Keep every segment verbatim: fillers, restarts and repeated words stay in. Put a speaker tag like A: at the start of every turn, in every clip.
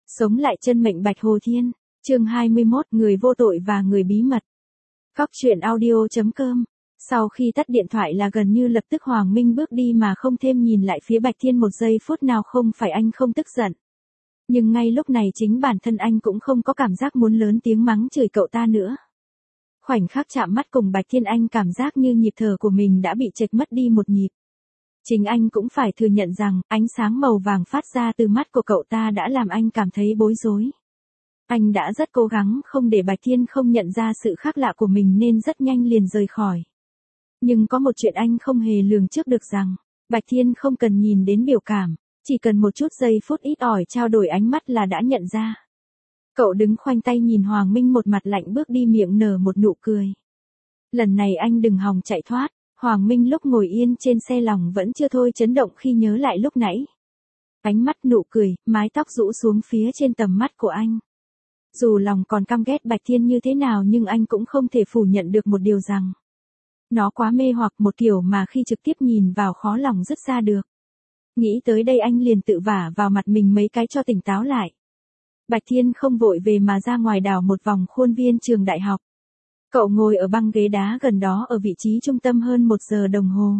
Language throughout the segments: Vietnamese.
A: Sống lại chân mệnh Bạch Hồ Thiên, chương hai mươi mốt, người vô tội và người bí mật. Cóc truyện audio chấm com. Sau khi tắt điện thoại là gần như lập tức Hoàng Minh bước đi mà không thêm nhìn lại phía Bạch Thiên một giây phút nào. Không phải anh không tức giận, nhưng ngay lúc này chính bản thân anh cũng không có cảm giác muốn lớn tiếng mắng chửi cậu ta nữa. Khoảnh khắc chạm mắt cùng Bạch Thiên, anh cảm giác như nhịp thở của mình đã bị chệch mất đi một nhịp. Chính anh cũng phải thừa nhận rằng, ánh sáng màu vàng phát ra từ mắt của cậu ta đã làm anh cảm thấy bối rối. Anh đã rất cố gắng không để Bạch Thiên không nhận ra sự khác lạ của mình nên rất nhanh liền rời khỏi. Nhưng có một chuyện anh không hề lường trước được rằng, Bạch Thiên không cần nhìn đến biểu cảm, chỉ cần một chút giây phút ít ỏi trao đổi ánh mắt là đã nhận ra. Cậu đứng khoanh tay nhìn Hoàng Minh một mặt lạnh bước đi, miệng nở một nụ cười. Lần này anh đừng hòng chạy thoát. Hoàng Minh lúc ngồi yên trên xe lòng vẫn chưa thôi chấn động khi nhớ lại lúc nãy. Ánh mắt, nụ cười, mái tóc rũ xuống phía trên tầm mắt của anh. Dù lòng còn căm ghét Bạch Thiên như thế nào nhưng anh cũng không thể phủ nhận được một điều rằng, nó quá mê hoặc, một kiểu mà khi trực tiếp nhìn vào khó lòng dứt ra được. Nghĩ tới đây anh liền tự vả vào mặt mình mấy cái cho tỉnh táo lại. Bạch Thiên không vội về mà ra ngoài đảo một vòng khuôn viên trường đại học. Cậu ngồi ở băng ghế đá gần đó ở vị trí trung tâm hơn một giờ đồng hồ.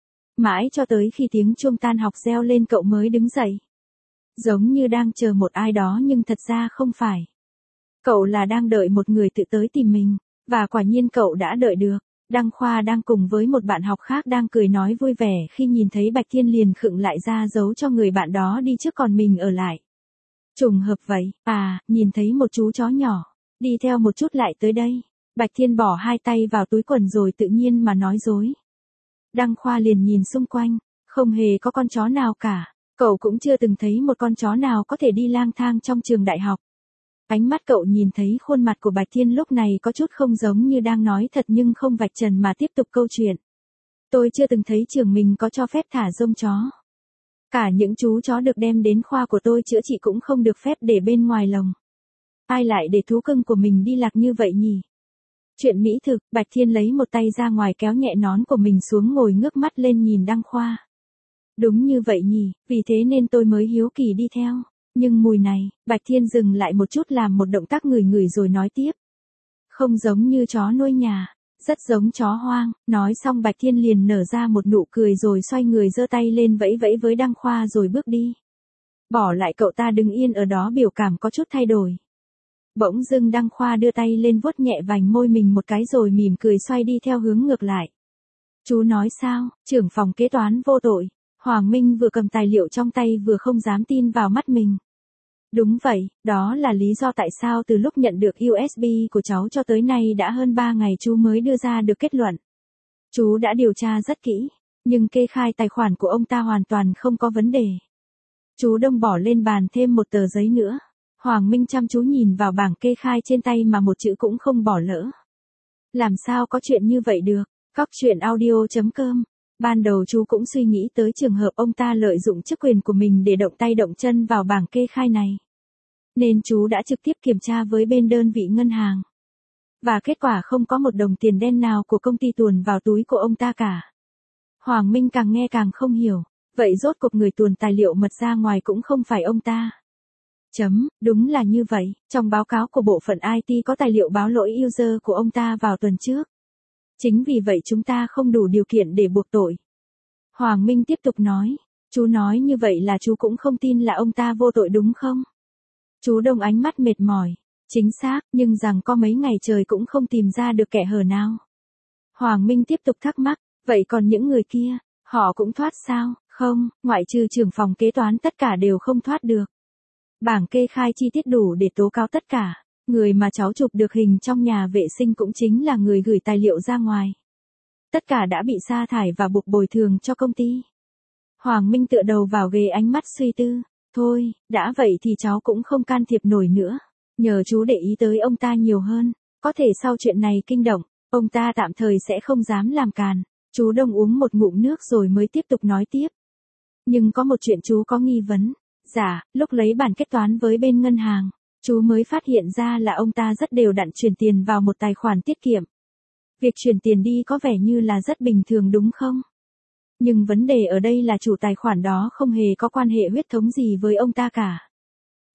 A: Mãi cho tới khi tiếng chuông tan học reo lên cậu mới đứng dậy. Giống như đang chờ một ai đó nhưng thật ra không phải. Cậu là đang đợi một người tự tới tìm mình, và quả nhiên cậu đã đợi được. Đăng Khoa đang cùng với một bạn học khác đang cười nói vui vẻ khi nhìn thấy Bạch Thiên liền khựng lại ra dấu cho người bạn đó đi trước còn mình ở lại. Trùng hợp vậy, à, nhìn thấy một chú chó nhỏ, đi theo một chút lại tới đây. Bạch Thiên bỏ hai tay vào túi quần rồi tự nhiên mà nói dối. Đăng Khoa liền nhìn xung quanh, không hề có con chó nào cả, cậu cũng chưa từng thấy một con chó nào có thể đi lang thang trong trường đại học. Ánh mắt cậu nhìn thấy khuôn mặt của Bạch Thiên lúc này có chút không giống như đang nói thật nhưng không vạch trần mà tiếp tục câu chuyện. Tôi chưa từng thấy trường mình có cho phép thả rông chó. Cả những chú chó được đem đến khoa của tôi chữa trị cũng không được phép để bên ngoài lồng. Ai lại để thú cưng của mình đi lạc như vậy nhỉ? Chuyện mỹ thực, Bạch Thiên lấy một tay ra ngoài kéo nhẹ nón của mình xuống ngồi ngước mắt lên nhìn Đăng Khoa. Đúng như vậy nhỉ, vì thế nên tôi mới hiếu kỳ đi theo. Nhưng mùi này, Bạch Thiên dừng lại một chút làm một động tác ngửi ngửi rồi nói tiếp. Không giống như chó nuôi nhà, rất giống chó hoang. Nói xong Bạch Thiên liền nở ra một nụ cười rồi xoay người giơ tay lên vẫy vẫy với Đăng Khoa rồi bước đi. Bỏ lại cậu ta đứng yên ở đó biểu cảm có chút thay đổi. Bỗng dưng Đăng Khoa đưa tay lên vuốt nhẹ vành môi mình một cái rồi mỉm cười xoay đi theo hướng ngược lại. Chú nói sao, trưởng phòng kế toán vô tội. Hoàng Minh vừa cầm tài liệu trong tay vừa không dám tin vào mắt mình. Đúng vậy, đó là lý do tại sao từ lúc nhận được u ét bê của cháu cho tới nay đã hơn ba ngày chú mới đưa ra được kết luận. Chú đã điều tra rất kỹ, nhưng kê khai tài khoản của ông ta hoàn toàn không có vấn đề. Chú Đông bỏ lên bàn thêm một tờ giấy nữa. Hoàng Minh chăm chú nhìn vào bảng kê khai trên tay mà một chữ cũng không bỏ lỡ. Làm sao có chuyện như vậy được? Cóc truyện audio chấm com. Ban đầu chú cũng suy nghĩ tới trường hợp ông ta lợi dụng chức quyền của mình để động tay động chân vào bảng kê khai này. Nên chú đã trực tiếp kiểm tra với bên đơn vị ngân hàng. Và kết quả không có một đồng tiền đen nào của công ty tuồn vào túi của ông ta cả. Hoàng Minh càng nghe càng không hiểu. Vậy rốt cuộc người tuồn tài liệu mật ra ngoài cũng không phải ông ta. Chấm, đúng là như vậy, trong báo cáo của bộ phận i tê có tài liệu báo lỗi user của ông ta vào tuần trước. Chính vì vậy chúng ta không đủ điều kiện để buộc tội. Hoàng Minh tiếp tục nói, chú nói như vậy là chú cũng không tin là ông ta vô tội đúng không? Chú Đông ánh mắt mệt mỏi, chính xác, nhưng rằng có mấy ngày trời cũng không tìm ra được kẻ hở nào. Hoàng Minh tiếp tục thắc mắc, vậy còn những người kia, họ cũng thoát sao? Không, ngoại trừ trưởng phòng kế toán tất cả đều không thoát được. Bảng kê khai chi tiết đủ để tố cáo tất cả. Người mà cháu chụp được hình trong nhà vệ sinh cũng chính là người gửi tài liệu ra ngoài. Tất cả đã bị sa thải và buộc bồi thường cho công ty. Hoàng Minh tựa đầu vào ghế ánh mắt suy tư. Thôi, đã vậy thì cháu cũng không can thiệp nổi nữa. Nhờ chú để ý tới ông ta nhiều hơn. Có thể sau chuyện này kinh động, ông ta tạm thời sẽ không dám làm càn. Chú Đông uống một ngụm nước rồi mới tiếp tục nói tiếp. Nhưng có một chuyện chú có nghi vấn. Dạ, lúc lấy bản kết toán với bên ngân hàng, chú mới phát hiện ra là ông ta rất đều đặn chuyển tiền vào một tài khoản tiết kiệm. Việc chuyển tiền đi có vẻ như là rất bình thường đúng không? Nhưng vấn đề ở đây là chủ tài khoản đó không hề có quan hệ huyết thống gì với ông ta cả.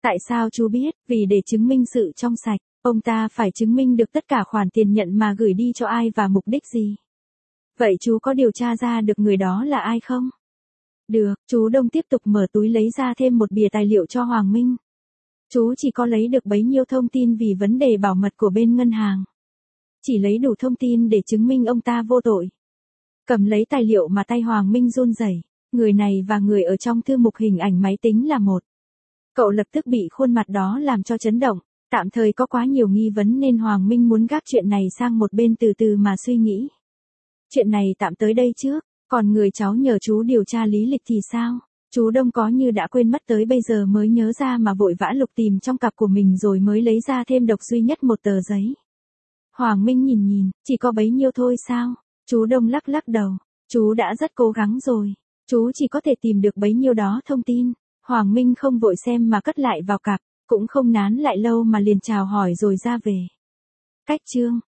A: Tại sao chú biết? Vì để chứng minh sự trong sạch, ông ta phải chứng minh được tất cả khoản tiền nhận mà gửi đi cho ai và mục đích gì. Vậy chú có điều tra ra được người đó là ai không? Được, chú Đông tiếp tục mở túi lấy ra thêm một bìa tài liệu cho Hoàng Minh. Chú chỉ có lấy được bấy nhiêu thông tin vì vấn đề bảo mật của bên ngân hàng. Chỉ lấy đủ thông tin để chứng minh ông ta vô tội. Cầm lấy tài liệu mà tay Hoàng Minh run rẩy. Người này và người ở trong thư mục hình ảnh máy tính là một. Cậu lập tức bị khuôn mặt đó làm cho chấn động. Tạm thời có quá nhiều nghi vấn nên Hoàng Minh muốn gác chuyện này sang một bên từ từ mà suy nghĩ. Chuyện này tạm tới đây trước. Còn người cháu nhờ chú điều tra lý lịch thì sao? Chú Đông có như đã quên mất tới bây giờ mới nhớ ra mà vội vã lục tìm trong cặp của mình rồi mới lấy ra thêm độc duy nhất một tờ giấy. Hoàng Minh nhìn nhìn, chỉ có bấy nhiêu thôi sao? Chú Đông lắc lắc đầu. Chú đã rất cố gắng rồi. Chú chỉ có thể tìm được bấy nhiêu đó thông tin. Hoàng Minh không vội xem mà cất lại vào cặp, cũng không nán lại lâu mà liền chào hỏi rồi ra về. Cách chương